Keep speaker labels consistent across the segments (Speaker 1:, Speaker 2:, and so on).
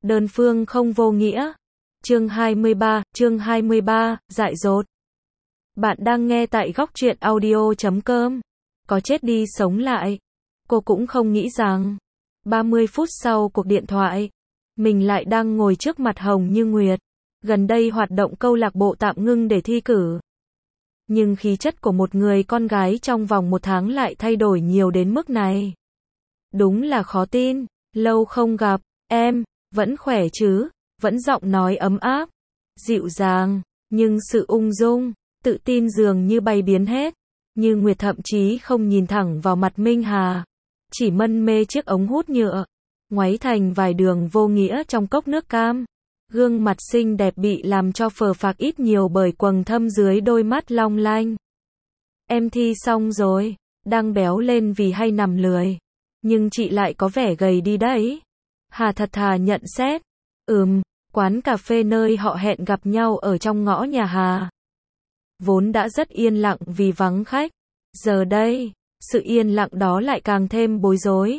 Speaker 1: Đơn phương không vô nghĩa. Chương 23, dại dột. Bạn đang nghe tại góc truyện audio.com. Có chết đi sống lại. Cô cũng không nghĩ rằng 30 phút sau cuộc điện thoại, mình lại đang ngồi trước mặt Hồng Như Nguyệt. Gần đây hoạt động câu lạc bộ tạm ngưng để thi cử. Nhưng khí chất của một người con gái trong vòng 1 tháng lại thay đổi nhiều đến mức này. Đúng là khó tin. Lâu không gặp, em vẫn khỏe chứ? Vẫn giọng nói ấm áp, dịu dàng, nhưng sự ung dung, tự tin dường như bay biến hết. Như Nguyệt thậm chí không nhìn thẳng vào mặt Minh Hà, chỉ mân mê chiếc ống hút nhựa, ngoáy thành vài đường vô nghĩa trong cốc nước cam. Gương mặt xinh đẹp bị làm cho phờ phạc ít nhiều bởi quầng thâm dưới đôi mắt long lanh. Em thi xong rồi, đang béo lên vì hay nằm lười. Nhưng chị lại có vẻ gầy đi đấy. Hà thật thà nhận xét. Quán cà phê nơi họ hẹn gặp nhau ở trong ngõ nhà Hà vốn đã rất yên lặng vì vắng khách. Giờ đây, sự yên lặng đó lại càng thêm bối rối.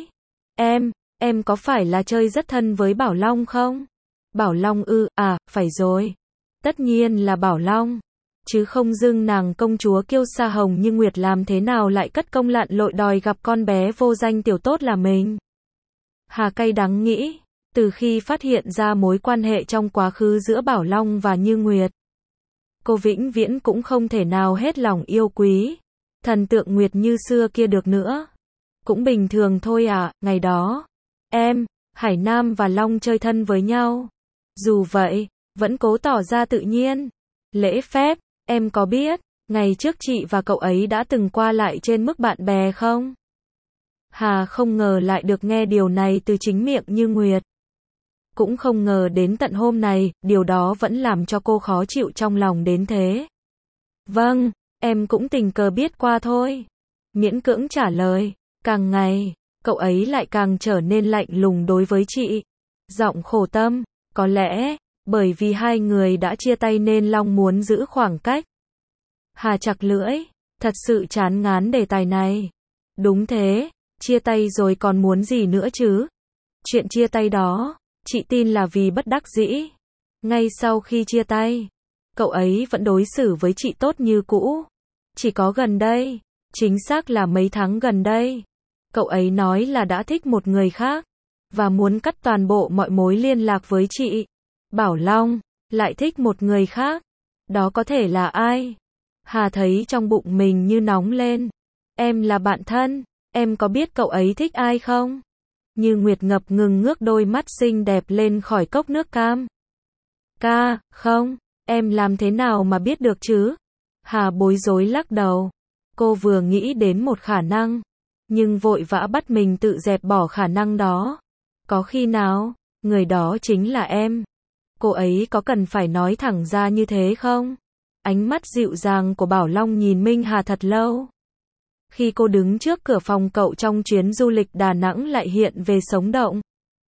Speaker 1: Em có phải là chơi rất thân với Bảo Long không? Bảo Long ư? À, phải rồi. Tất nhiên là Bảo Long. Chứ không dưng nàng công chúa kiêu sa Hồng Như Nguyệt làm thế nào lại cất công lặn lội đòi gặp con bé vô danh tiểu tốt là mình. Hà cay đắng nghĩ, từ khi phát hiện ra mối quan hệ trong quá khứ giữa Bảo Long và Như Nguyệt, cô vĩnh viễn cũng không thể nào hết lòng yêu quý thần tượng Nguyệt như xưa kia được nữa. Cũng bình thường thôi à, ngày đó, Hải Nam và Long chơi thân với nhau. Dù vậy, vẫn cố tỏ ra tự nhiên, lễ phép. Em có biết, ngày trước chị và cậu ấy đã từng qua lại trên mức bạn bè không? Hà không ngờ lại được nghe điều này từ chính miệng Như Nguyệt. Cũng không ngờ đến tận hôm này, điều đó vẫn làm cho cô khó chịu trong lòng đến thế. Vâng, em cũng tình cờ biết qua thôi. Miễn cưỡng trả lời. Càng ngày, cậu ấy lại càng trở nên lạnh lùng đối với chị. Giọng khổ tâm, có lẽ bởi vì hai người đã chia tay nên Long muốn giữ khoảng cách. Hà chặt lưỡi, thật sự chán ngán đề tài này. Đúng thế, chia tay rồi còn muốn gì nữa chứ? Chuyện chia tay đó, chị tin là vì bất đắc dĩ. Ngay sau khi chia tay, cậu ấy vẫn đối xử với chị tốt như cũ. Chỉ có gần đây, chính xác là mấy tháng gần đây, cậu ấy nói là đã thích một người khác và muốn cắt toàn bộ mọi mối liên lạc với chị. Bảo Long lại thích một người khác. Đó có thể là ai? Hà thấy trong bụng mình như nóng lên. Em là bạn thân, em có biết cậu ấy thích ai không? Như Nguyệt ngập ngừng ngước đôi mắt xinh đẹp lên khỏi cốc nước cam. Không, em làm thế nào mà biết được chứ? Hà bối rối lắc đầu. Cô vừa nghĩ đến một khả năng, nhưng vội vã bắt mình tự dẹp bỏ khả năng đó. Có khi nào, người đó chính là em? Cô ấy có cần phải nói thẳng ra như thế không? Ánh mắt dịu dàng của Bảo Long nhìn Minh Hà thật lâu. Khi cô đứng trước cửa phòng cậu trong chuyến du lịch Đà Nẵng lại hiện về sống động.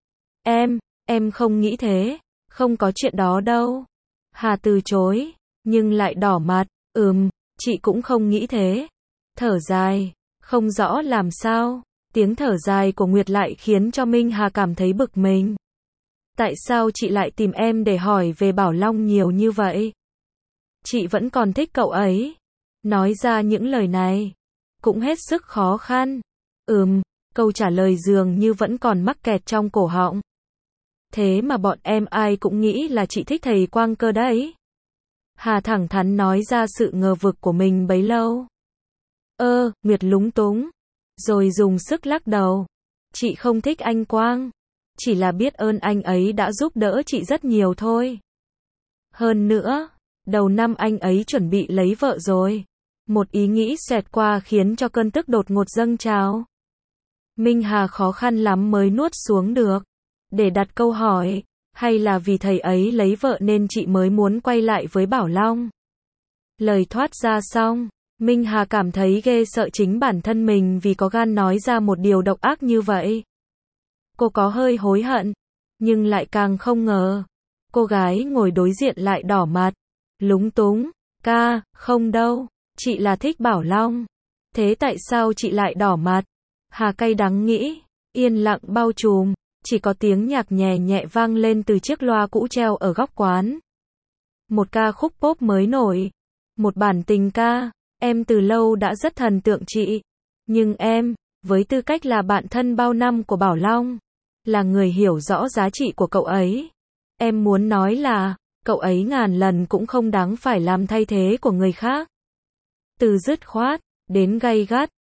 Speaker 1: Em không nghĩ thế, không có chuyện đó đâu. Hà từ chối, nhưng lại đỏ mặt. Chị cũng không nghĩ thế. Thở dài, không rõ làm sao. Tiếng thở dài của Nguyệt lại khiến cho Minh Hà cảm thấy bực mình. Tại sao chị lại tìm em để hỏi về Bảo Long nhiều như vậy? Chị vẫn còn thích cậu ấy. Nói ra những lời này cũng hết sức khó khăn. Câu trả lời dường như vẫn còn mắc kẹt trong cổ họng. Thế mà bọn em ai cũng nghĩ là chị thích thầy Quang cơ đấy. Hà thẳng thắn nói ra sự ngờ vực của mình bấy lâu. Nguyệt lúng túng, rồi dùng sức lắc đầu. Chị không thích anh Quang, chỉ là biết ơn anh ấy đã giúp đỡ chị rất nhiều thôi. Hơn nữa, đầu năm anh ấy chuẩn bị lấy vợ rồi. Một ý nghĩ xẹt qua khiến cho cơn tức đột ngột dâng trào. Minh Hà khó khăn lắm mới nuốt xuống được để đặt câu hỏi, hay là vì thầy ấy lấy vợ nên chị mới muốn quay lại với Bảo Long? Lời thoát ra xong, Minh Hà cảm thấy ghê sợ chính bản thân mình vì có gan nói ra một điều độc ác như vậy. Cô có hơi hối hận, nhưng lại càng không ngờ. Cô gái ngồi đối diện lại đỏ mặt, lúng túng. Không đâu, chị là thích Bảo Long. Thế tại sao chị lại đỏ mặt? Hà cay đắng nghĩ, yên lặng bao trùm. Chỉ có tiếng nhạc nhẹ nhẹ vang lên từ chiếc loa cũ treo ở góc quán. Một ca khúc pop mới nổi. Một bản tình ca. Em từ lâu đã rất thần tượng chị. Nhưng em, với tư cách là bạn thân bao năm của Bảo Long, là người hiểu rõ giá trị của cậu ấy. Em muốn nói là, cậu ấy ngàn lần cũng không đáng phải làm thay thế của người khác. Từ dứt khoát, đến gay gắt,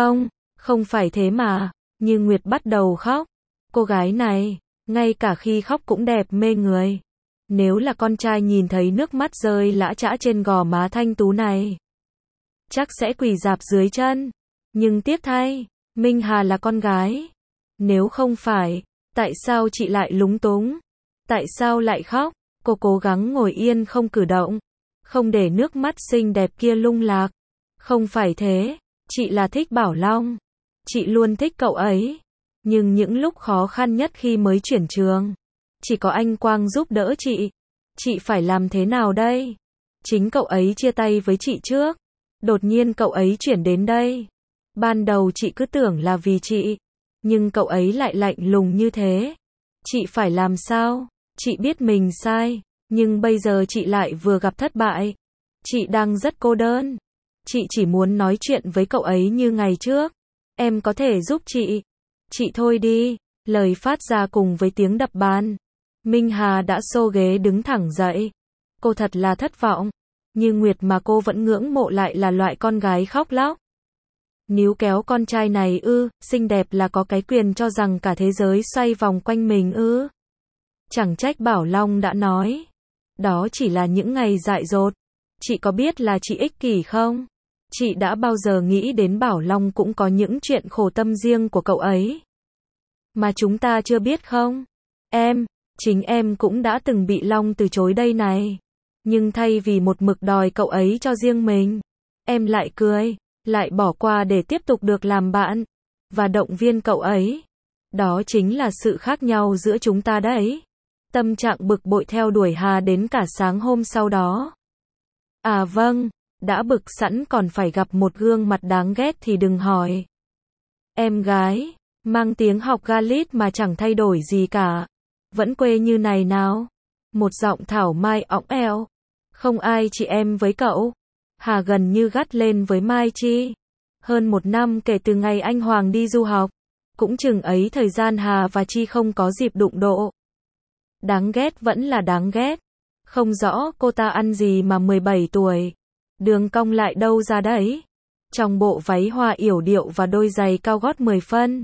Speaker 1: không phải thế mà, như Nguyệt bắt đầu khóc. Cô gái này, ngay cả khi khóc cũng đẹp mê người. Nếu là con trai nhìn thấy nước mắt rơi lã chã trên gò má thanh tú này, chắc sẽ quỳ rạp dưới chân. Nhưng tiếc thay, Minh Hà là con gái. Nếu không phải, tại sao chị lại lúng túng? Tại sao lại khóc? Cô cố gắng ngồi yên không cử động, không để nước mắt xinh đẹp kia lung lạc. Không phải thế, chị là thích Bảo Long. Chị luôn thích cậu ấy. Nhưng những lúc khó khăn nhất khi mới chuyển trường, chỉ có anh Quang giúp đỡ chị. Chị phải làm thế nào đây? Chính cậu ấy chia tay với chị trước. Đột nhiên cậu ấy chuyển đến đây. Ban đầu chị cứ tưởng là vì chị, nhưng cậu ấy lại lạnh lùng như thế. Chị phải làm sao? Chị biết mình sai, nhưng bây giờ chị lại vừa gặp thất bại. Chị đang rất cô đơn. Chị chỉ muốn nói chuyện với cậu ấy như ngày trước. Em có thể giúp chị. Chị thôi đi. Lời phát ra cùng với tiếng đập bàn. Minh Hà đã xô ghế đứng thẳng dậy. Cô thật là thất vọng. Như Nguyệt mà cô vẫn ngưỡng mộ lại là loại con gái khóc lóc. Níu kéo con trai này ư, xinh đẹp là có cái quyền cho rằng cả thế giới xoay vòng quanh mình ư. Chẳng trách Bảo Long đã nói. Đó chỉ là những ngày dại dột. Chị có biết là chị ích kỷ không? Chị đã bao giờ nghĩ đến Bảo Long cũng có những chuyện khổ tâm riêng của cậu ấy mà chúng ta chưa biết không? Chính em cũng đã từng bị Long từ chối đây này. Nhưng thay vì một mực đòi cậu ấy cho riêng mình, em lại cười, lại bỏ qua để tiếp tục được làm bạn và động viên cậu ấy. Đó chính là sự khác nhau giữa chúng ta đấy. Tâm trạng bực bội theo đuổi Hà đến cả sáng hôm sau đó. À vâng, đã bực sẵn còn phải gặp một gương mặt đáng ghét thì đừng hỏi. Em gái, mang tiếng học Galit mà chẳng thay đổi gì cả. Vẫn quê như này nào. Một giọng thảo mai õng eo. Không ai chị em với cậu. Hà gần như gắt lên với Mai Chi. Hơn 1 năm kể từ ngày anh Hoàng đi du học. Cũng chừng ấy thời gian Hà và Chi không có dịp đụng độ. Đáng ghét vẫn là đáng ghét. Không rõ cô ta ăn gì mà 17 tuổi. Đường cong lại đâu ra đấy. Trong bộ váy hoa yểu điệu và đôi giày cao gót 10 phân.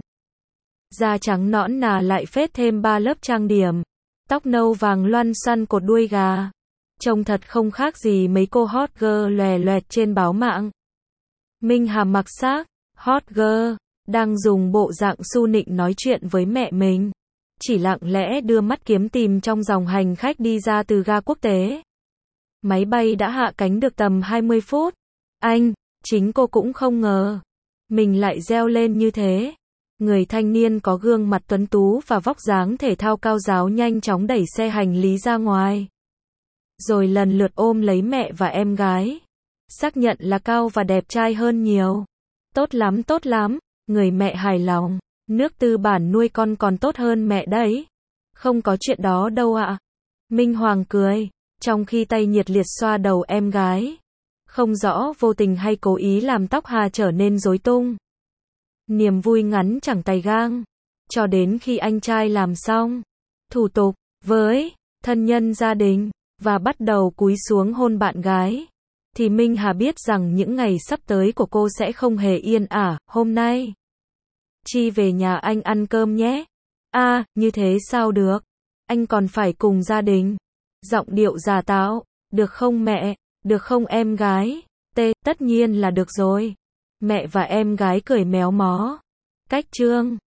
Speaker 1: Da trắng nõn nà lại phết thêm 3 lớp trang điểm. Tóc nâu vàng loăn xoăn cột đuôi gà. Trông thật không khác gì mấy cô hot girl lòe loẹt trên báo mạng. Minh Hà mặc xác, hot girl, đang dùng bộ dạng su nịnh nói chuyện với mẹ mình. Chỉ lặng lẽ đưa mắt kiếm tìm trong dòng hành khách đi ra từ ga quốc tế. Máy bay đã hạ cánh được tầm 20 phút. Chính cô cũng không ngờ. Mình lại reo lên như thế. Người thanh niên có gương mặt tuấn tú và vóc dáng thể thao cao ráo nhanh chóng đẩy xe hành lý ra ngoài. Rồi lần lượt ôm lấy mẹ và em gái. Xác nhận là cao và đẹp trai hơn nhiều. Tốt lắm, người mẹ hài lòng. Nước tư bản nuôi con còn tốt hơn mẹ đấy. Không có chuyện đó đâu ạ. Minh Hoàng cười, trong khi tay nhiệt liệt xoa đầu em gái. Không rõ vô tình hay cố ý làm tóc Hà trở nên rối tung. Niềm vui ngắn chẳng tay gang. Cho đến khi anh trai làm xong thủ tục với thân nhân gia đình và bắt đầu cúi xuống hôn bạn gái, thì Minh Hà biết rằng những ngày sắp tới của cô sẽ không hề yên ả. Hôm nay Chi về nhà anh ăn cơm nhé. Như thế sao được? Anh còn phải cùng gia đình. Giọng điệu giả tạo. Được không mẹ? Được không em gái? Tất nhiên là được rồi. Mẹ và em gái cười méo mó. Cách chương